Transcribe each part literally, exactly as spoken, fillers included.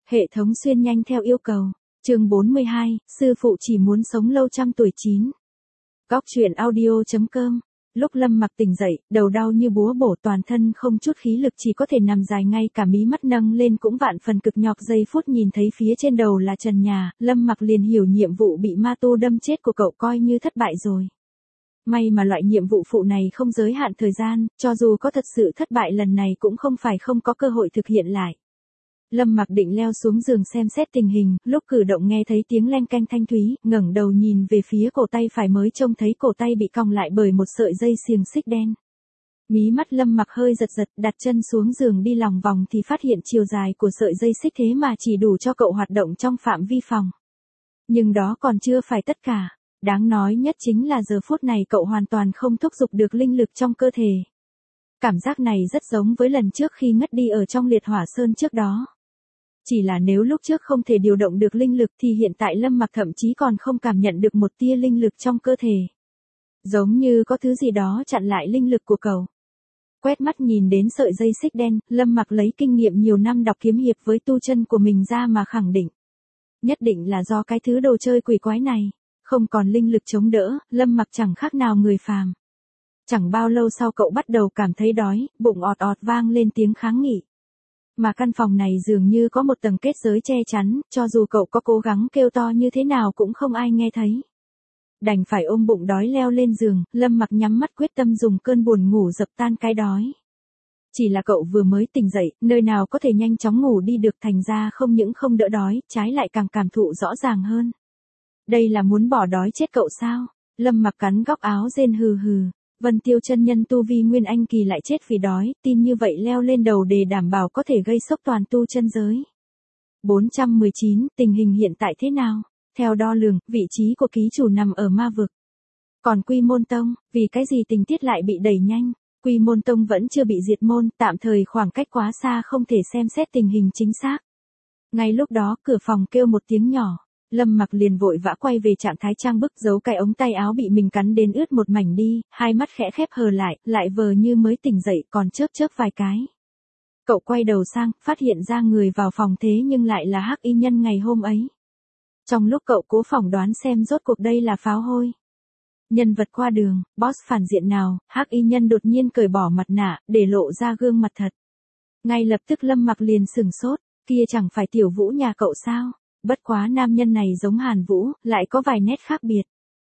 Hệ thống xuyên nhanh theo yêu cầu. Chương bốn mươi hai, sư phụ chỉ muốn sống lâu trăm tuổi chín. Góc truyện audio.com. Lúc Lâm Mặc tỉnh dậy, đầu đau như búa bổ, toàn thân không chút khí lực, chỉ có thể nằm dài, ngay cả mí mắt nâng lên cũng vạn phần cực nhọc. Giây phút nhìn thấy phía trên đầu là trần nhà, Lâm Mặc liền hiểu nhiệm vụ bị ma tu đâm chết của cậu coi như thất bại rồi. May mà loại nhiệm vụ phụ này không giới hạn thời gian, cho dù có thật sự thất bại lần này cũng không phải không có cơ hội thực hiện lại. Lâm Mặc định leo xuống giường xem xét tình hình, lúc cử động nghe thấy tiếng leng keng thanh thúy, ngẩng đầu nhìn về phía cổ tay phải mới trông thấy cổ tay bị còng lại bởi một sợi dây xiềng xích đen. Mí mắt Lâm Mặc hơi giật giật, đặt chân xuống giường đi lòng vòng thì phát hiện chiều dài của sợi dây xích thế mà chỉ đủ cho cậu hoạt động trong phạm vi phòng. Nhưng đó còn chưa phải tất cả, đáng nói nhất chính là giờ phút này cậu hoàn toàn không thúc giục được linh lực trong cơ thể. Cảm giác này rất giống với lần trước khi ngất đi ở trong liệt hỏa sơn trước đó. Chỉ là nếu lúc trước không thể điều động được linh lực thì hiện tại Lâm Mặc thậm chí còn không cảm nhận được một tia linh lực trong cơ thể. Giống như có thứ gì đó chặn lại linh lực của cậu. Quét mắt nhìn đến sợi dây xích đen, Lâm Mặc lấy kinh nghiệm nhiều năm đọc kiếm hiệp với tu chân của mình ra mà khẳng định. Nhất định là do cái thứ đồ chơi quỷ quái này. Không còn linh lực chống đỡ, Lâm Mặc chẳng khác nào người phàm. Chẳng bao lâu sau cậu bắt đầu cảm thấy đói, bụng ọt ọt vang lên tiếng kháng nghị. Mà căn phòng này dường như có một tầng kết giới che chắn, cho dù cậu có cố gắng kêu to như thế nào cũng không ai nghe thấy. Đành phải ôm bụng đói leo lên giường, Lâm Mặc nhắm mắt quyết tâm dùng cơn buồn ngủ dập tan cái đói. Chỉ là cậu vừa mới tỉnh dậy, nơi nào có thể nhanh chóng ngủ đi được, thành ra không những không đỡ đói, trái lại càng cảm thụ rõ ràng hơn. Đây là muốn bỏ đói chết cậu sao? Lâm Mặc cắn góc áo rên hừ hừ. Vân Tiêu chân nhân tu vi nguyên anh kỳ lại chết vì đói, tin như vậy leo lên đầu để đảm bảo có thể gây sốc toàn tu chân giới. bốn trăm mười chín, tình hình hiện tại thế nào? Theo đo lường, vị trí của ký chủ nằm ở ma vực. Còn Quy Môn Tông, vì cái gì tình tiết lại bị đẩy nhanh? Quy Môn Tông vẫn chưa bị diệt môn, tạm thời khoảng cách quá xa không thể xem xét tình hình chính xác. Ngay lúc đó, cửa phòng kêu một tiếng nhỏ. Lâm Mặc liền vội vã quay về trạng thái trang bức, giấu cái ống tay áo bị mình cắn đến ướt một mảnh đi, hai mắt khẽ khép hờ lại, lại vờ như mới tỉnh dậy còn chớp chớp vài cái. Cậu quay đầu sang, phát hiện ra người vào phòng thế nhưng lại là Hắc Y Nhân ngày hôm ấy. Trong lúc cậu cố phỏng đoán xem rốt cuộc đây là pháo hôi, nhân vật qua đường, boss phản diện nào, Hắc Y Nhân đột nhiên cởi bỏ mặt nạ, để lộ ra gương mặt thật. Ngay lập tức Lâm Mặc liền sửng sốt, kia chẳng phải Tiểu Vũ nhà cậu sao? Bất quá nam nhân này giống Hàn Vũ, lại có vài nét khác biệt.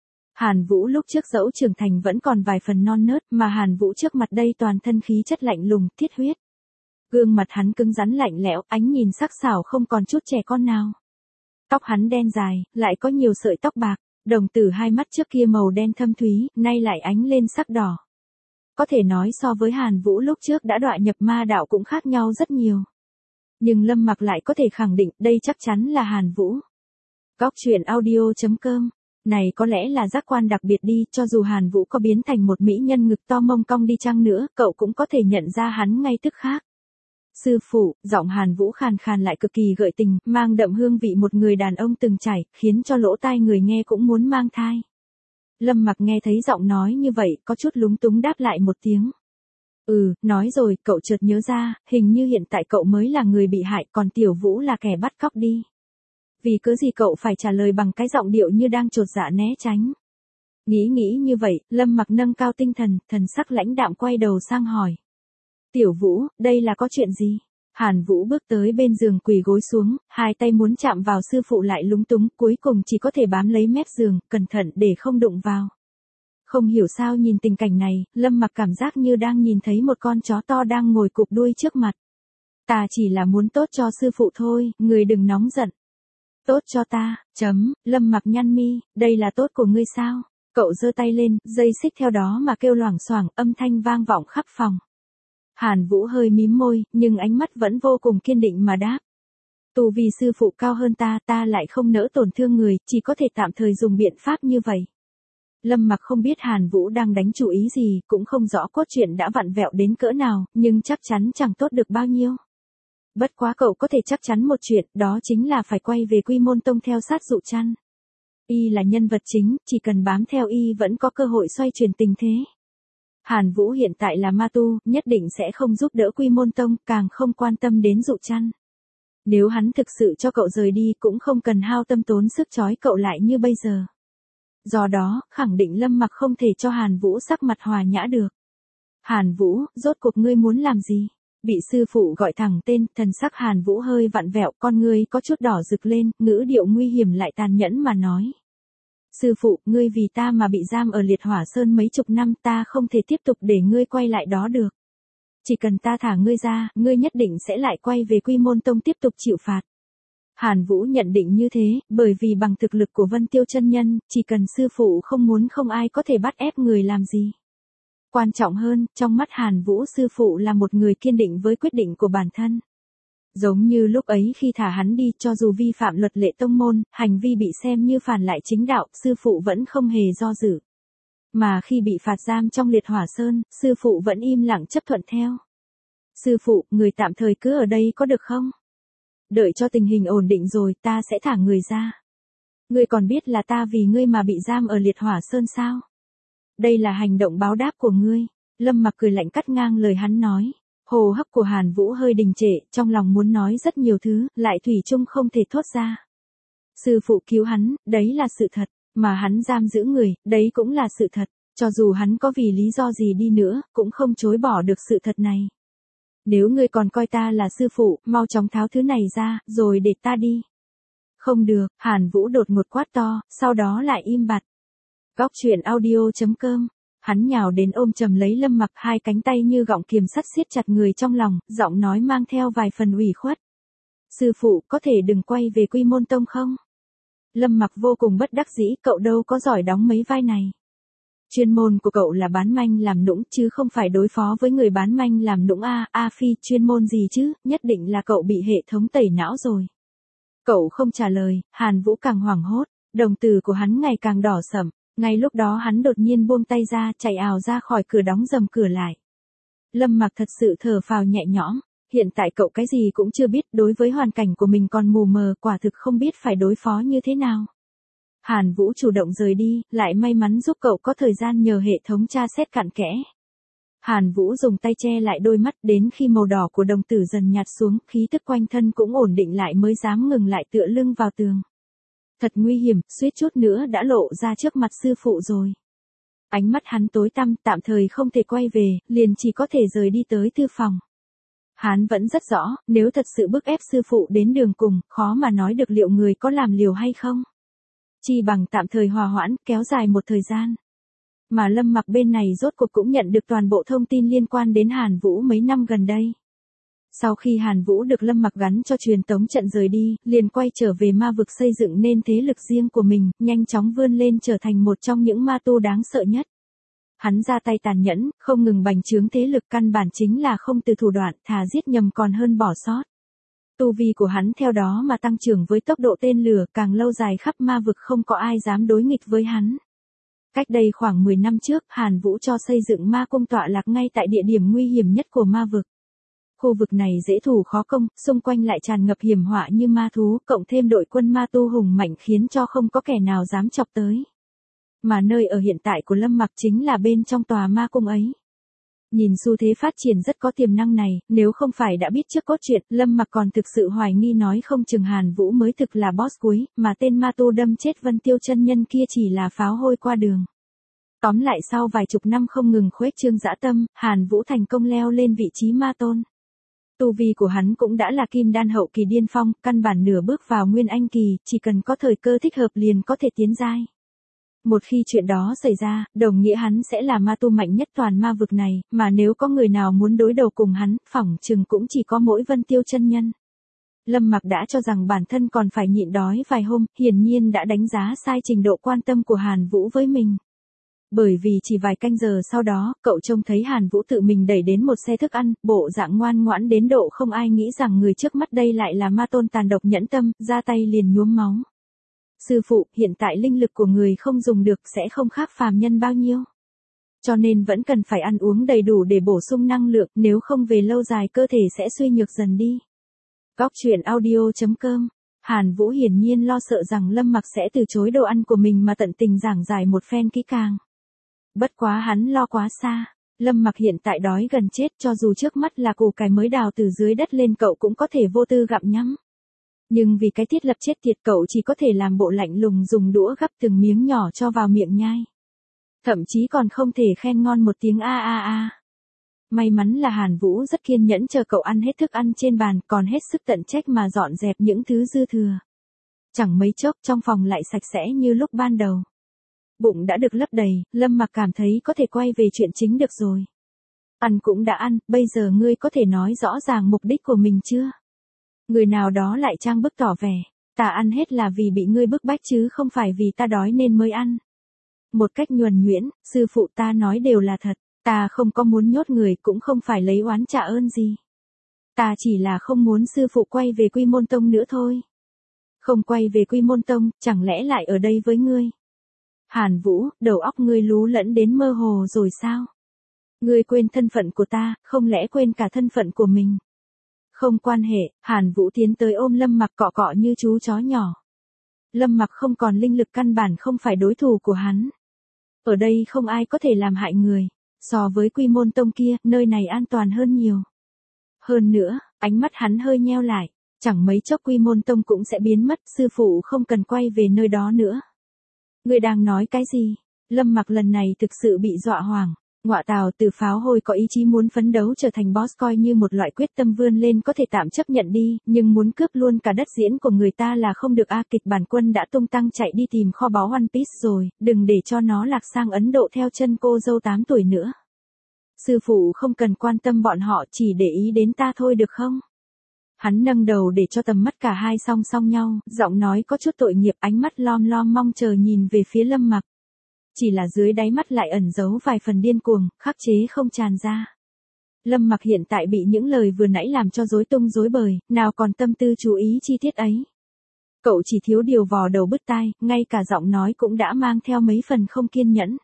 Hàn Vũ lúc trước dẫu trưởng thành vẫn còn vài phần non nớt, mà Hàn Vũ trước mặt đây toàn thân khí chất lạnh lùng, thiết huyết. Gương mặt hắn cứng rắn lạnh lẽo, ánh nhìn sắc sảo không còn chút trẻ con nào. Tóc hắn đen dài, lại có nhiều sợi tóc bạc, đồng tử hai mắt trước kia màu đen thâm thúy, nay lại ánh lên sắc đỏ. Có thể nói so với Hàn Vũ lúc trước đã đọa nhập ma đạo cũng khác nhau rất nhiều. Nhưng Lâm Mặc lại có thể khẳng định đây chắc chắn là Hàn Vũ. Góc truyện audio.com. Này có lẽ là giác quan đặc biệt đi, cho dù Hàn Vũ có biến thành một mỹ nhân ngực to mông cong đi chăng nữa, cậu cũng có thể nhận ra hắn ngay tức khắc. Sư phụ, giọng Hàn Vũ khàn khàn lại cực kỳ gợi tình, mang đậm hương vị một người đàn ông từng trải, khiến cho lỗ tai người nghe cũng muốn mang thai. Lâm Mặc nghe thấy giọng nói như vậy, có chút lúng túng đáp lại một tiếng. Ừ, nói rồi, cậu chợt nhớ ra, hình như hiện tại cậu mới là người bị hại, còn Tiểu Vũ là kẻ bắt cóc đi. Vì cớ gì cậu phải trả lời bằng cái giọng điệu như đang chột dạ né tránh. Nghĩ nghĩ như vậy, Lâm Mặc nâng cao tinh thần, thần sắc lãnh đạm quay đầu sang hỏi. Tiểu Vũ, đây là có chuyện gì? Hàn Vũ bước tới bên giường quỳ gối xuống, hai tay muốn chạm vào sư phụ lại lúng túng, cuối cùng chỉ có thể bám lấy mép giường, cẩn thận để không đụng vào. Không hiểu sao nhìn tình cảnh này, Lâm Mặc cảm giác như đang nhìn thấy một con chó to đang ngồi cụp đuôi trước mặt. Ta chỉ là muốn tốt cho sư phụ thôi, người đừng nóng giận. Tốt cho ta, chấm, Lâm Mặc nhăn mi, đây là tốt của ngươi sao? Cậu giơ tay lên, dây xích theo đó mà kêu loảng xoảng, âm thanh vang vọng khắp phòng. Hàn Vũ hơi mím môi, nhưng ánh mắt vẫn vô cùng kiên định mà đáp. Tu vi sư phụ cao hơn ta, ta lại không nỡ tổn thương người, chỉ có thể tạm thời dùng biện pháp như vậy. Lâm Mặc không biết Hàn Vũ đang đánh chủ ý gì, cũng không rõ cốt truyện đã vặn vẹo đến cỡ nào, nhưng chắc chắn chẳng tốt được bao nhiêu. Bất quá cậu có thể chắc chắn một chuyện, đó chính là phải quay về Quy Môn Tông theo sát Dụ Trăn. Y là nhân vật chính, chỉ cần bám theo Y vẫn có cơ hội xoay chuyển tình thế. Hàn Vũ hiện tại là ma tu, nhất định sẽ không giúp đỡ Quy Môn Tông, càng không quan tâm đến Dụ Trăn. Nếu hắn thực sự cho cậu rời đi cũng không cần hao tâm tốn sức trói cậu lại như bây giờ. Do đó, khẳng định Lâm Mặc không thể cho Hàn Vũ sắc mặt hòa nhã được. Hàn Vũ, rốt cuộc ngươi muốn làm gì? Bị sư phụ gọi thẳng tên, thần sắc Hàn Vũ hơi vặn vẹo, con ngươi có chút đỏ rực lên, ngữ điệu nguy hiểm lại tàn nhẫn mà nói. Sư phụ, ngươi vì ta mà bị giam ở Liệt Hỏa Sơn mấy chục năm, ta không thể tiếp tục để ngươi quay lại đó được. Chỉ cần ta thả ngươi ra, ngươi nhất định sẽ lại quay về Quy Môn Tông tiếp tục chịu phạt. Hàn Vũ nhận định như thế, bởi vì bằng thực lực của Vân Tiêu chân nhân, chỉ cần sư phụ không muốn không ai có thể bắt ép người làm gì. Quan trọng hơn, trong mắt Hàn Vũ sư phụ là một người kiên định với quyết định của bản thân. Giống như lúc ấy khi thả hắn đi, cho dù vi phạm luật lệ tông môn, hành vi bị xem như phản lại chính đạo, sư phụ vẫn không hề do dự. Mà khi bị phạt giam trong Liệt Hỏa Sơn, sư phụ vẫn im lặng chấp thuận theo. Sư phụ, người tạm thời cứ ở đây có được không? Đợi cho tình hình ổn định rồi, ta sẽ thả người ra. Ngươi còn biết là ta vì ngươi mà bị giam ở Liệt Hỏa Sơn sao? Đây là hành động báo đáp của ngươi. Lâm Mặc cười lạnh cắt ngang lời hắn nói. Hô hấp của Hàn Vũ hơi đình trệ, trong lòng muốn nói rất nhiều thứ, lại thủy chung không thể thốt ra. Sư phụ cứu hắn, đấy là sự thật, mà hắn giam giữ người, đấy cũng là sự thật, cho dù hắn có vì lý do gì đi nữa, cũng không chối bỏ được sự thật này. Nếu ngươi còn coi ta là sư phụ, mau chóng tháo thứ này ra, rồi để ta đi. Không được, Hàn Vũ đột ngột quát to, sau đó lại im bặt. Góc truyện audio chấm com. Hắn nhào đến ôm chầm lấy Lâm Mặc, hai cánh tay như gọng kiềm sắt siết chặt người trong lòng, giọng nói mang theo vài phần ủy khuất. Sư phụ, có thể đừng quay về Quy Môn Tông không? Lâm Mặc vô cùng bất đắc dĩ, cậu đâu có giỏi đóng mấy vai này. Chuyên môn của cậu là bán manh làm nũng, chứ không phải đối phó với người bán manh làm nũng a, a phi, chuyên môn gì chứ, nhất định là cậu bị hệ thống tẩy não rồi. Cậu không trả lời, Hàn Vũ càng hoảng hốt, đồng tử của hắn ngày càng đỏ sẫm. Ngay lúc đó hắn đột nhiên buông tay ra, chạy ào ra khỏi cửa, đóng rầm cửa lại. Lâm Mặc thật sự thở phào nhẹ nhõm, hiện tại cậu cái gì cũng chưa biết, đối với hoàn cảnh của mình còn mù mờ, quả thực không biết phải đối phó như thế nào. Hàn Vũ chủ động rời đi, lại may mắn giúp cậu có thời gian nhờ hệ thống tra xét cặn kẽ. Hàn Vũ dùng tay che lại đôi mắt, đến khi màu đỏ của đồng tử dần nhạt xuống, khí tức quanh thân cũng ổn định lại mới dám ngừng lại tựa lưng vào tường. Thật nguy hiểm, suýt chút nữa đã lộ ra trước mặt sư phụ rồi. Ánh mắt hắn tối tăm, tạm thời không thể quay về, liền chỉ có thể rời đi tới thư phòng. Hắn vẫn rất rõ, nếu thật sự bức ép sư phụ đến đường cùng, khó mà nói được liệu người có làm liều hay không. Chi bằng tạm thời hòa hoãn, kéo dài một thời gian. Mà Lâm Mặc bên này rốt cuộc cũng nhận được toàn bộ thông tin liên quan đến Hàn Vũ mấy năm gần đây. Sau khi Hàn Vũ được Lâm Mặc gắn cho truyền tống trận rời đi, liền quay trở về ma vực xây dựng nên thế lực riêng của mình, nhanh chóng vươn lên trở thành một trong những ma tu đáng sợ nhất. Hắn ra tay tàn nhẫn, không ngừng bành trướng thế lực, căn bản chính là không từ thủ đoạn, thà giết nhầm còn hơn bỏ sót. Tu vi của hắn theo đó mà tăng trưởng với tốc độ tên lửa, càng lâu dài khắp ma vực không có ai dám đối nghịch với hắn. Cách đây khoảng mười năm trước, Hàn Vũ cho xây dựng ma cung tọa lạc ngay tại địa điểm nguy hiểm nhất của ma vực. Khu vực này dễ thủ khó công, xung quanh lại tràn ngập hiểm họa như ma thú, cộng thêm đội quân ma tu hùng mạnh khiến cho không có kẻ nào dám chọc tới. Mà nơi ở hiện tại của Lâm Mặc chính là bên trong tòa ma cung ấy. Nhìn xu thế phát triển rất có tiềm năng này, nếu không phải đã biết trước cốt truyện, Lâm Mặc còn thực sự hoài nghi nói không chừng Hàn Vũ mới thực là boss cuối, mà tên ma tu đâm chết Vân Tiêu chân nhân kia chỉ là pháo hôi qua đường. Tóm lại sau vài chục năm không ngừng khuếch trương dã tâm, Hàn Vũ thành công leo lên vị trí ma tôn. Tu vi của hắn cũng đã là kim đan hậu kỳ điên phong, căn bản nửa bước vào nguyên anh kỳ, chỉ cần có thời cơ thích hợp liền có thể tiến giai. Một khi chuyện đó xảy ra, đồng nghĩa hắn sẽ là ma tu mạnh nhất toàn ma vực này, mà nếu có người nào muốn đối đầu cùng hắn, phỏng chừng cũng chỉ có mỗi Vân Tiêu chân nhân. Lâm Mặc đã cho rằng bản thân còn phải nhịn đói vài hôm, hiển nhiên đã đánh giá sai trình độ quan tâm của Hàn Vũ với mình. Bởi vì chỉ vài canh giờ sau đó, cậu trông thấy Hàn Vũ tự mình đẩy đến một xe thức ăn, bộ dạng ngoan ngoãn đến độ không ai nghĩ rằng người trước mắt đây lại là ma tôn tàn độc nhẫn tâm, ra tay liền nhuốm máu. Sư phụ, hiện tại linh lực của người không dùng được sẽ không khác phàm nhân bao nhiêu. Cho nên vẫn cần phải ăn uống đầy đủ để bổ sung năng lượng, nếu không về lâu dài cơ thể sẽ suy nhược dần đi. Góc truyện audio chấm com. Hàn Vũ hiển nhiên lo sợ rằng Lâm Mặc sẽ từ chối đồ ăn của mình mà tận tình giảng giải một phen kỹ càng. Bất quá hắn lo quá xa. Lâm Mặc hiện tại đói gần chết, cho dù trước mắt là củ cải mới đào từ dưới đất lên cậu cũng có thể vô tư gặm nhấm. Nhưng vì cái thiết lập chết tiệt cậu chỉ có thể làm bộ lạnh lùng dùng đũa gắp từng miếng nhỏ cho vào miệng nhai. Thậm chí còn không thể khen ngon một tiếng a a a. May mắn là Hàn Vũ rất kiên nhẫn chờ cậu ăn hết thức ăn trên bàn, còn hết sức tận trách mà dọn dẹp những thứ dư thừa. Chẳng mấy chốc trong phòng lại sạch sẽ như lúc ban đầu. Bụng đã được lấp đầy, Lâm Mặc cảm thấy có thể quay về chuyện chính được rồi. Ăn cũng đã ăn, bây giờ ngươi có thể nói rõ ràng mục đích của mình chưa? Người nào đó lại trang bức tỏ vẻ, ta ăn hết là vì bị ngươi bức bách chứ không phải vì ta đói nên mới ăn. Một cách nhuần nhuyễn, sư phụ ta nói đều là thật, ta không có muốn nhốt người cũng không phải lấy oán trả ơn gì. Ta chỉ là không muốn sư phụ quay về Quy Môn Tông nữa thôi. Không quay về Quy Môn Tông, chẳng lẽ lại ở đây với ngươi? Hàn Vũ, đầu óc ngươi lú lẫn đến mơ hồ rồi sao? Ngươi quên thân phận của ta, không lẽ quên cả thân phận của mình? Không quan hệ, Hàn Vũ tiến tới ôm Lâm Mặc cọ cọ như chú chó nhỏ. Lâm Mặc không còn linh lực, căn bản không phải đối thủ của hắn. Ở đây không ai có thể làm hại người. So với Quy Môn Tông kia, nơi này an toàn hơn nhiều. Hơn nữa, ánh mắt hắn hơi nheo lại. Chẳng mấy chốc Quy Môn Tông cũng sẽ biến mất, sư phụ không cần quay về nơi đó nữa. Ngươi đang nói cái gì? Lâm Mặc lần này thực sự bị dọa hoảng. Ngọa tào, Từ Pháo Hôi có ý chí muốn phấn đấu trở thành boss coi như một loại quyết tâm vươn lên có thể tạm chấp nhận đi, nhưng muốn cướp luôn cả đất diễn của người ta là không được a. Kịch bản Quân đã tung tăng chạy đi tìm kho báu One Piece rồi, đừng để cho nó lạc sang Ấn Độ theo chân cô dâu tám tuổi nữa. Sư phụ không cần quan tâm bọn họ, chỉ để ý đến ta thôi được không? Hắn nâng đầu để cho tầm mắt cả hai song song nhau, giọng nói có chút tội nghiệp, ánh mắt lom lom mong chờ nhìn về phía Lâm Mặc. Chỉ là dưới đáy mắt lại ẩn giấu vài phần điên cuồng, khắc chế không tràn ra. Lâm Mặc hiện tại bị những lời vừa nãy làm cho rối tung rối bời, nào còn tâm tư chú ý chi tiết ấy. Cậu chỉ thiếu điều vò đầu bứt tai, ngay cả giọng nói cũng đã mang theo mấy phần không kiên nhẫn.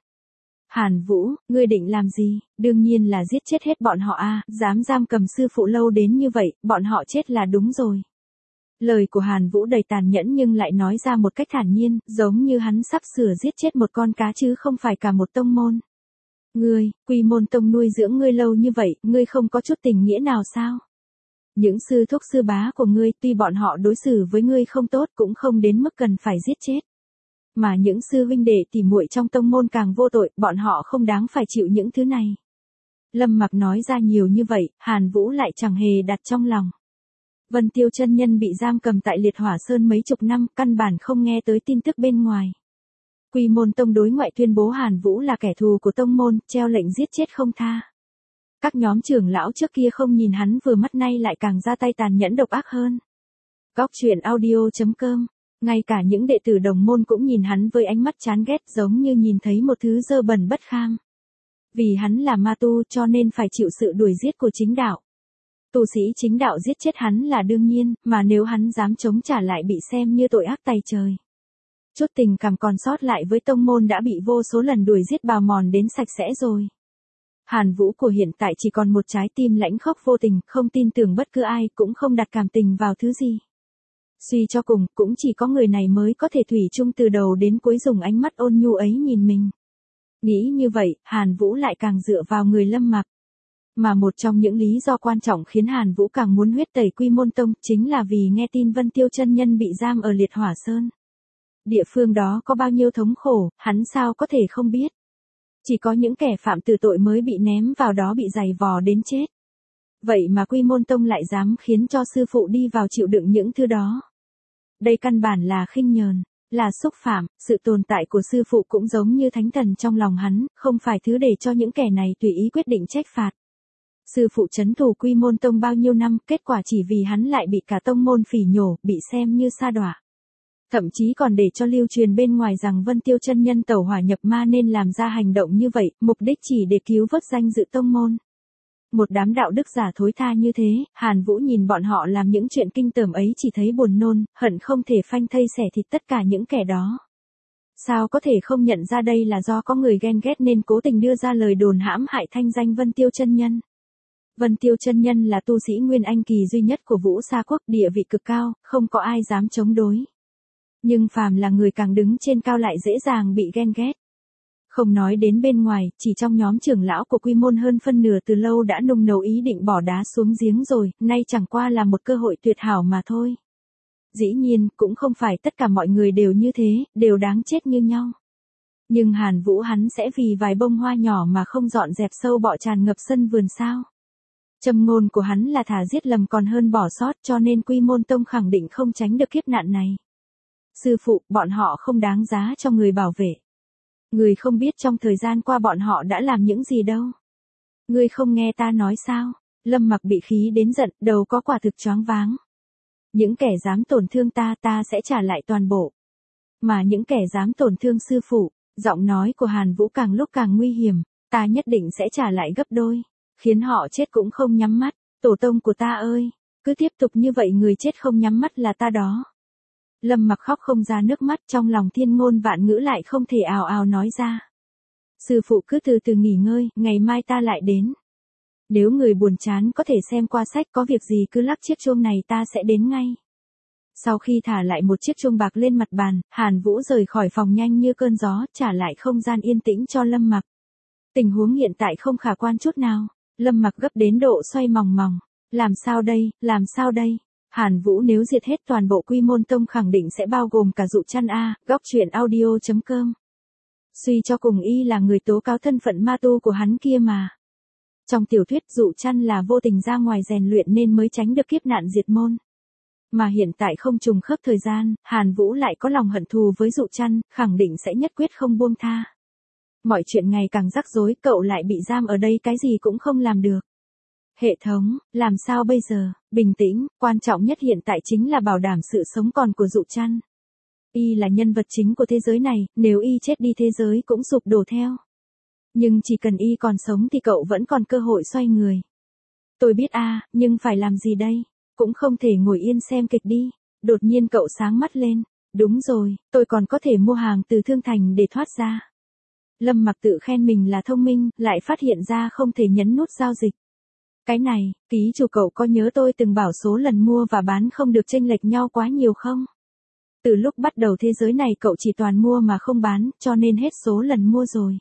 Hàn Vũ, ngươi định làm gì? Đương nhiên là giết chết hết bọn họ a, dám giam cầm sư phụ lâu đến như vậy, bọn họ chết là đúng rồi. Lời của Hàn Vũ đầy tàn nhẫn nhưng lại nói ra một cách thản nhiên, giống như hắn sắp sửa giết chết một con cá chứ không phải cả một tông môn. Ngươi, Quy Môn Tông nuôi dưỡng ngươi lâu như vậy, ngươi không có chút tình nghĩa nào sao? Những sư thúc sư bá của ngươi, tuy bọn họ đối xử với ngươi không tốt cũng không đến mức cần phải giết chết. Mà những sư huynh đệ tỉ muội trong tông môn càng vô tội, bọn họ không đáng phải chịu những thứ này. Lâm Mặc nói ra nhiều như vậy, Hàn Vũ lại chẳng hề đặt trong lòng. Vân Tiêu chân nhân bị giam cầm tại Liệt Hỏa Sơn mấy chục năm, căn bản không nghe tới tin tức bên ngoài. Quy Môn Tông đối ngoại tuyên bố Hàn Vũ là kẻ thù của tông môn, treo lệnh giết chết không tha. Các nhóm trưởng lão trước kia không nhìn hắn vừa mắt nay lại càng ra tay tàn nhẫn độc ác hơn. Góc truyện audio chấm com, ngay cả những đệ tử đồng môn cũng nhìn hắn với ánh mắt chán ghét giống như nhìn thấy một thứ dơ bẩn bất kham. Vì hắn là ma tu cho nên phải chịu sự đuổi giết của chính đạo. Tu sĩ chính đạo giết chết hắn là đương nhiên, mà nếu hắn dám chống trả lại bị xem như tội ác tày trời. Chút tình cảm còn sót lại với tông môn đã bị vô số lần đuổi giết bào mòn đến sạch sẽ rồi. Hàn Vũ của hiện tại chỉ còn một trái tim lãnh khốc vô tình, không tin tưởng bất cứ ai, cũng không đặt cảm tình vào thứ gì. Suy cho cùng, cũng chỉ có người này mới có thể thủy chung từ đầu đến cuối dùng ánh mắt ôn nhu ấy nhìn mình. Nghĩ như vậy, Hàn Vũ lại càng dựa vào người Lâm Mặc. Mà một trong những lý do quan trọng khiến Hàn Vũ càng muốn huyết tẩy Quy Môn Tông chính là vì nghe tin Vân Tiêu chân nhân bị giam ở Liệt Hỏa Sơn. Địa phương đó có bao nhiêu thống khổ, hắn sao có thể không biết. Chỉ có những kẻ phạm tử tội mới bị ném vào đó bị giày vò đến chết. Vậy mà Quy Môn Tông lại dám khiến cho sư phụ đi vào chịu đựng những thứ đó. Đây căn bản là khinh nhờn, là xúc phạm, sự tồn tại của sư phụ cũng giống như thánh thần trong lòng hắn, không phải thứ để cho những kẻ này tùy ý quyết định trách phạt. Sư phụ trấn thủ Quy Môn Tông bao nhiêu năm, kết quả chỉ vì hắn lại bị cả tông môn phỉ nhổ, bị xem như sa đọa. Thậm chí còn để cho lưu truyền bên ngoài rằng Vân Tiêu chân nhân tẩu hỏa nhập ma nên làm ra hành động như vậy, mục đích chỉ để cứu vớt danh dự tông môn. Một đám đạo đức giả thối tha như thế, Hàn Vũ nhìn bọn họ làm những chuyện kinh tởm ấy chỉ thấy buồn nôn, hận không thể phanh thây xẻ thịt tất cả những kẻ đó. Sao có thể không nhận ra đây là do có người ghen ghét nên cố tình đưa ra lời đồn hãm hại thanh danh Vân Tiêu chân nhân. Vân Tiêu chân nhân là tu sĩ Nguyên Anh kỳ duy nhất của Vũ Sa Quốc, địa vị cực cao, không có ai dám chống đối. Nhưng phàm là người càng đứng trên cao lại dễ dàng bị ghen ghét. Không nói đến bên ngoài, chỉ trong nhóm trưởng lão của Quy Môn hơn phân nửa từ lâu đã nung nấu ý định bỏ đá xuống giếng rồi, nay chẳng qua là một cơ hội tuyệt hảo mà thôi. Dĩ nhiên, cũng không phải tất cả mọi người đều như thế, đều đáng chết như nhau. Nhưng Hàn Vũ hắn sẽ vì vài bông hoa nhỏ mà không dọn dẹp sâu bọ tràn ngập sân vườn sao? Châm ngôn của hắn là thà giết lầm còn hơn bỏ sót, cho nên Quy Môn Tông khẳng định không tránh được kiếp nạn này. Sư phụ, bọn họ không đáng giá cho người bảo vệ. Người không biết trong thời gian qua bọn họ đã làm những gì đâu. Ngươi không nghe ta nói sao? Lâm Mặc bị khí đến giận, đầu có quả thực choáng váng. Những kẻ dám tổn thương ta ta sẽ trả lại toàn bộ. Mà những kẻ dám tổn thương sư phụ, giọng nói của Hàn Vũ càng lúc càng nguy hiểm, ta nhất định sẽ trả lại gấp đôi, khiến họ chết cũng không nhắm mắt, tổ tông của ta ơi, cứ tiếp tục như vậy người chết không nhắm mắt là ta đó. Lâm Mặc khóc không ra nước mắt, trong lòng thiên ngôn vạn ngữ lại không thể ào ào nói ra. Sư phụ cứ từ từ nghỉ ngơi, ngày mai ta lại đến. Nếu người buồn chán có thể xem qua sách, có việc gì cứ lắc chiếc chuông này ta sẽ đến ngay. Sau khi thả lại một chiếc chuông bạc lên mặt bàn, Hàn Vũ rời khỏi phòng nhanh như cơn gió, trả lại không gian yên tĩnh cho Lâm Mặc. Tình huống hiện tại không khả quan chút nào, Lâm Mặc gấp đến độ xoay mòng mòng. Làm sao đây, làm sao đây? Hàn Vũ nếu diệt hết toàn bộ Quy Môn Tông khẳng định sẽ bao gồm cả Dụ Chăn a, góc truyện audio chấm com. Suy cho cùng y là người tố cáo thân phận ma tu của hắn kia mà. Trong tiểu thuyết Dụ Chăn là vô tình ra ngoài rèn luyện nên mới tránh được kiếp nạn diệt môn. Mà hiện tại không trùng khớp thời gian, Hàn Vũ lại có lòng hận thù với Dụ Chăn, khẳng định sẽ nhất quyết không buông tha. Mọi chuyện ngày càng rắc rối, cậu lại bị giam ở đây cái gì cũng không làm được. Hệ thống, làm sao bây giờ? Bình tĩnh, quan trọng nhất hiện tại chính là bảo đảm sự sống còn của Dụ Chăn. Y là nhân vật chính của thế giới này, nếu y chết đi thế giới cũng sụp đổ theo. Nhưng chỉ cần y còn sống thì cậu vẫn còn cơ hội xoay người. Tôi biết a, nhưng phải làm gì đây? Cũng không thể ngồi yên xem kịch đi. Đột nhiên cậu sáng mắt lên. Đúng rồi, tôi còn có thể mua hàng từ Thương Thành để thoát ra. Lâm Mặc tự khen mình là thông minh, lại phát hiện ra không thể nhấn nút giao dịch. Cái này, ký chủ cậu có nhớ tôi từng bảo số lần mua và bán không được chênh lệch nhau quá nhiều không? Từ lúc bắt đầu thế giới này cậu chỉ toàn mua mà không bán, cho nên hết số lần mua rồi.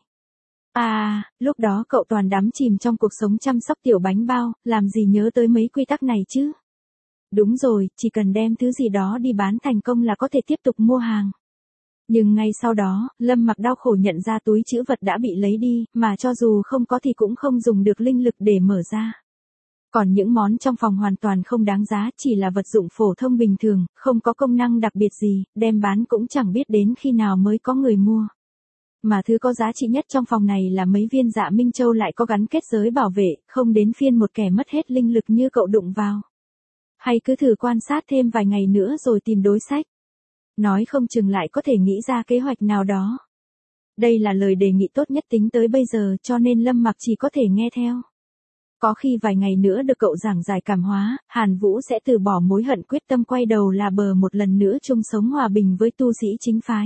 À, lúc đó cậu toàn đắm chìm trong cuộc sống chăm sóc tiểu bánh bao, làm gì nhớ tới mấy quy tắc này chứ? Đúng rồi, chỉ cần đem thứ gì đó đi bán thành công là có thể tiếp tục mua hàng. Nhưng ngay sau đó, Lâm Mặc đau khổ nhận ra túi trữ vật đã bị lấy đi, mà cho dù không có thì cũng không dùng được linh lực để mở ra. Còn những món trong phòng hoàn toàn không đáng giá, chỉ là vật dụng phổ thông bình thường, không có công năng đặc biệt gì, đem bán cũng chẳng biết đến khi nào mới có người mua. Mà thứ có giá trị nhất trong phòng này là mấy viên Dạ Minh Châu lại có gắn kết giới bảo vệ, không đến phiên một kẻ mất hết linh lực như cậu đụng vào. Hay cứ thử quan sát thêm vài ngày nữa rồi tìm đối sách. Nói không chừng lại có thể nghĩ ra kế hoạch nào đó. Đây là lời đề nghị tốt nhất tính tới bây giờ, cho nên Lâm Mặc chỉ có thể nghe theo. Có khi vài ngày nữa được cậu giảng giải cảm hóa, Hàn Vũ sẽ từ bỏ mối hận, quyết tâm quay đầu là bờ một lần nữa chung sống hòa bình với tu sĩ chính phái.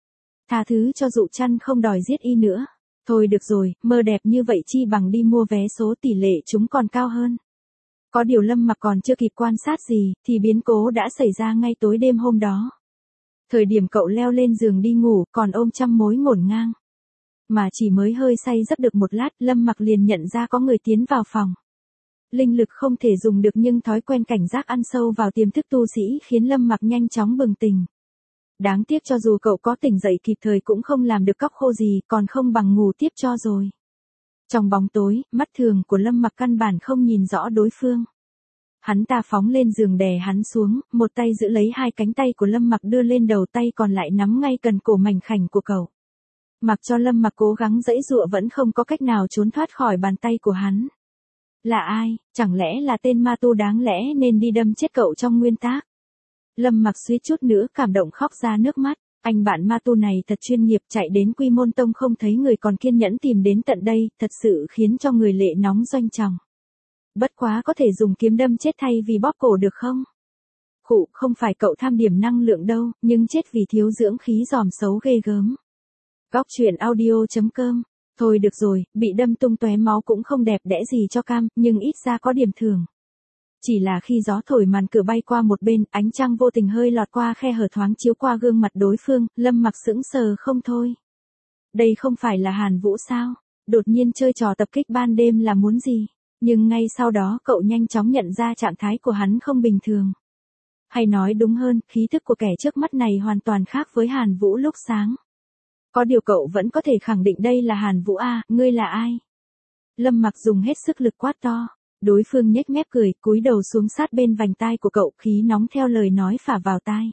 Tha thứ cho Dụ Chăn không đòi giết y nữa. Thôi được rồi, mơ đẹp như vậy chi bằng đi mua vé số, tỷ lệ chúng còn cao hơn. Có điều Lâm Mặc còn chưa kịp quan sát gì, thì biến cố đã xảy ra ngay tối đêm hôm đó. Thời điểm cậu leo lên giường đi ngủ, còn ôm trăm mối ngổn ngang. Mà chỉ mới hơi say giấc được một lát, Lâm Mặc liền nhận ra có người tiến vào phòng. Linh lực không thể dùng được nhưng thói quen cảnh giác ăn sâu vào tiềm thức tu sĩ khiến Lâm Mặc nhanh chóng bừng tỉnh. Đáng tiếc cho dù cậu có tỉnh dậy kịp thời cũng không làm được cóc khô gì, còn không bằng ngủ tiếp cho rồi. Trong bóng tối, mắt thường của Lâm Mặc căn bản không nhìn rõ đối phương. Hắn ta phóng lên giường đè hắn xuống, một tay giữ lấy hai cánh tay của Lâm Mặc đưa lên đầu, tay còn lại nắm ngay cần cổ mảnh khảnh của cậu. Mặc cho Lâm Mặc cố gắng giãy giụa vẫn không có cách nào trốn thoát khỏi bàn tay của hắn. Là ai, chẳng lẽ là tên ma tu đáng lẽ nên đi đâm chết cậu trong nguyên tác? Lâm Mặc suýt chút nữa cảm động khóc ra nước mắt. Anh bạn ma tu này thật chuyên nghiệp, chạy đến Quy Môn Tông không thấy người còn kiên nhẫn tìm đến tận đây, thật sự khiến cho người lệ nóng doanh tròng. Bất quá có thể dùng kiếm đâm chết thay vì bóp cổ được không? Khụ, không phải cậu tham điểm năng lượng đâu, nhưng chết vì thiếu dưỡng khí giòm xấu ghê gớm. Góc truyện audio chấm com. Thôi được rồi, bị đâm tung tóe máu cũng không đẹp đẽ gì cho cam, nhưng ít ra có điểm thưởng. Chỉ là khi gió thổi màn cửa bay qua một bên, ánh trăng vô tình hơi lọt qua khe hở thoáng chiếu qua gương mặt đối phương, Lâm Mặc sững sờ không thôi. Đây không phải là Hàn Vũ sao? Đột nhiên chơi trò tập kích ban đêm là muốn gì? Nhưng ngay sau đó cậu nhanh chóng nhận ra trạng thái của hắn không bình thường. Hay nói đúng hơn, khí thức của kẻ trước mắt này hoàn toàn khác với Hàn Vũ lúc sáng. Có điều cậu vẫn có thể khẳng định đây là Hàn Vũ à, ngươi là ai? Lâm Mặc dùng hết sức lực quát to. Đối phương nhếch mép cười, cúi đầu xuống sát bên vành tai của cậu, khí nóng theo lời nói phả vào tai.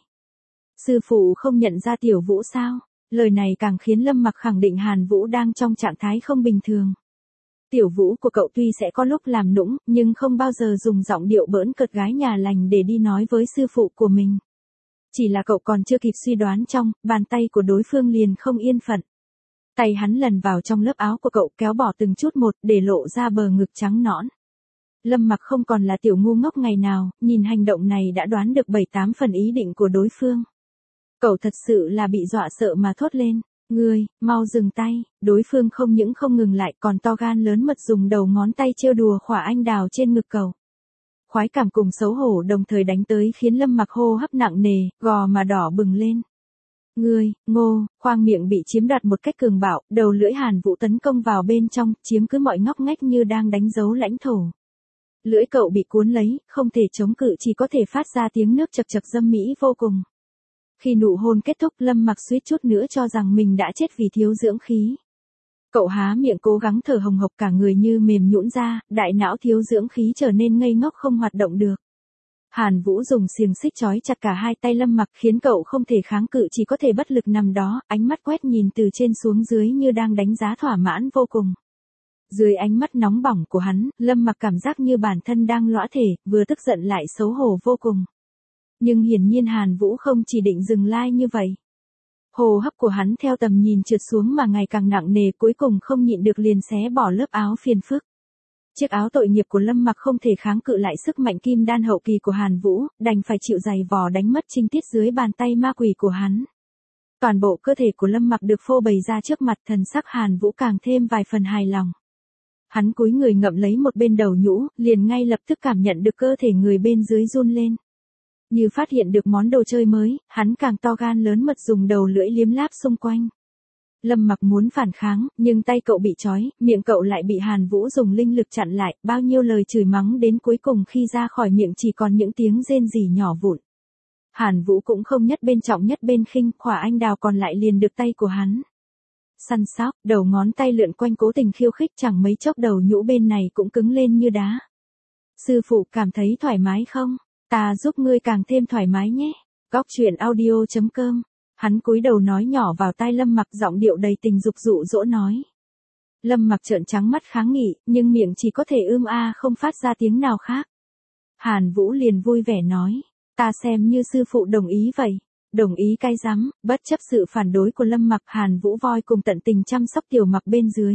Sư phụ không nhận ra Tiểu Vũ sao? Lời này càng khiến Lâm Mặc khẳng định Hàn Vũ đang trong trạng thái không bình thường. Tiểu Vũ của cậu tuy sẽ có lúc làm nũng, nhưng không bao giờ dùng giọng điệu bỡn cợt gái nhà lành để đi nói với sư phụ của mình. Chỉ là cậu còn chưa kịp suy đoán trong, bàn tay của đối phương liền không yên phận. Tay hắn lần vào trong lớp áo của cậu kéo bỏ từng chút một để lộ ra bờ ngực trắng nõn. Lâm Mặc không còn là tiểu ngu ngốc ngày nào, nhìn hành động này đã đoán được bảy tám phần ý định của đối phương. Cậu thật sự là bị dọa sợ mà thốt lên. Ngươi, mau dừng tay, đối phương không những không ngừng lại còn to gan lớn mật dùng đầu ngón tay trêu đùa khỏa anh đào trên ngực cậu. Khoái cảm cùng xấu hổ đồng thời đánh tới khiến Lâm Mặc hô hấp nặng nề, gò mà đỏ bừng lên. Ngươi, ngô, khoang miệng bị chiếm đoạt một cách cường bạo, đầu lưỡi Hàn Vũ tấn công vào bên trong, chiếm cứ mọi ngóc ngách như đang đánh dấu lãnh thổ. Lưỡi cậu bị cuốn lấy, không thể chống cự, chỉ có thể phát ra tiếng nước chậc chậc dâm mỹ vô cùng. Khi nụ hôn kết thúc, Lâm Mặc suýt chút nữa cho rằng mình đã chết vì thiếu dưỡng khí. Cậu há miệng cố gắng thở hồng hộc, cả người như mềm nhũn ra, đại não thiếu dưỡng khí trở nên ngây ngốc không hoạt động được. Hàn Vũ dùng xiềng xích trói chặt cả hai tay Lâm Mặc khiến cậu không thể kháng cự, chỉ có thể bất lực nằm đó, ánh mắt quét nhìn từ trên xuống dưới như đang đánh giá thỏa mãn vô cùng. Dưới ánh mắt nóng bỏng của hắn, Lâm Mặc cảm giác như bản thân đang lõa thể, vừa tức giận lại xấu hổ vô cùng. Nhưng hiển nhiên Hàn Vũ không chỉ định dừng lai như vậy. Hô hấp của hắn theo tầm nhìn trượt xuống mà ngày càng nặng nề, cuối cùng không nhịn được liền xé bỏ lớp áo phiền phức. Chiếc áo tội nghiệp của Lâm Mặc không thể kháng cự lại sức mạnh kim đan hậu kỳ của Hàn Vũ, đành phải chịu giày vò đánh mất trinh tiết dưới bàn tay ma quỷ của hắn. Toàn bộ cơ thể của Lâm Mặc được phô bày ra trước mặt, thần sắc Hàn Vũ càng thêm vài phần hài lòng. Hắn cúi người ngậm lấy một bên đầu nhũ, liền ngay lập tức cảm nhận được cơ thể người bên dưới run lên. Như phát hiện được món đồ chơi mới, hắn càng to gan lớn mật dùng đầu lưỡi liếm láp xung quanh. Lâm Mặc muốn phản kháng, nhưng tay cậu bị trói, miệng cậu lại bị Hàn Vũ dùng linh lực chặn lại, bao nhiêu lời chửi mắng đến cuối cùng khi ra khỏi miệng chỉ còn những tiếng rên rỉ nhỏ vụn. Hàn Vũ cũng không nhất bên trọng nhất bên khinh, khỏa anh đào còn lại liền được tay của hắn săn sóc, đầu ngón tay lượn quanh cố tình khiêu khích, chẳng mấy chốc đầu nhũ bên này cũng cứng lên như đá. Sư phụ cảm thấy thoải mái không? Ta giúp ngươi càng thêm thoải mái nhé. Góc truyện audio chấm com. Hắn cúi đầu nói nhỏ vào tai Lâm Mặc, giọng điệu đầy tình dục dụ dỗ nói. Lâm Mặc trợn trắng mắt kháng nghị, nhưng miệng chỉ có thể ưm a không phát ra tiếng nào khác. Hàn Vũ liền vui vẻ nói, ta xem như sư phụ đồng ý vậy. Đồng ý cay rắm, bất chấp sự phản đối của Lâm Mặc, Hàn Vũ voi cùng tận tình chăm sóc Tiểu Mặc bên dưới.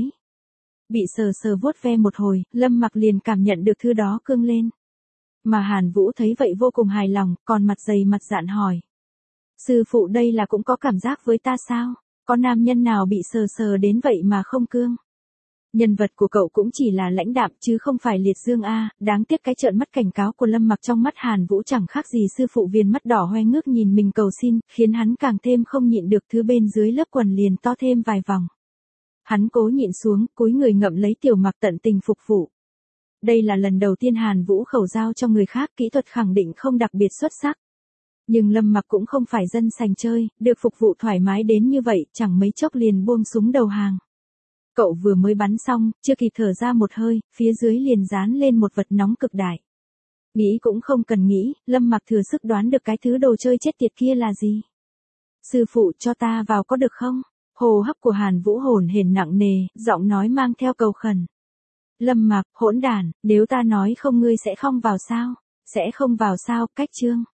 Bị sờ sờ vuốt ve một hồi, Lâm Mặc liền cảm nhận được thứ đó cương lên. Mà Hàn Vũ thấy vậy vô cùng hài lòng, còn mặt dày mặt dạn hỏi. Sư phụ đây là cũng có cảm giác với ta sao? Có nam nhân nào bị sờ sờ đến vậy mà không cương? Nhân vật của cậu cũng chỉ là lãnh đạm chứ không phải liệt dương a. Đáng tiếc cái trợn mắt cảnh cáo của Lâm Mặc trong mắt Hàn Vũ chẳng khác gì sư phụ viền mắt đỏ hoe ngước nhìn mình cầu xin, khiến hắn càng thêm không nhịn được, thứ bên dưới lớp quần liền to thêm vài vòng. Hắn cố nhịn xuống, cúi người ngậm lấy Tiểu Mặc tận tình phục vụ. Đây là lần đầu tiên Hàn Vũ khẩu giao cho người khác, kỹ thuật khẳng định không đặc biệt xuất sắc. Nhưng Lâm Mặc cũng không phải dân sành chơi, được phục vụ thoải mái đến như vậy, chẳng mấy chốc liền buông súng đầu hàng. Cậu vừa mới bắn xong, chưa kịp thở ra một hơi, phía dưới liền dán lên một vật nóng cực đại. Nghĩ cũng không cần nghĩ, Lâm Mặc thừa sức đoán được cái thứ đồ chơi chết tiệt kia là gì. Sư phụ cho ta vào có được không? Hô hấp của Hàn Vũ hổn hển nặng nề, giọng nói mang theo cầu khẩn. Lâm Mặc, hỗn đản, nếu ta nói không ngươi sẽ không vào sao? Sẽ không vào sao? Cách chương.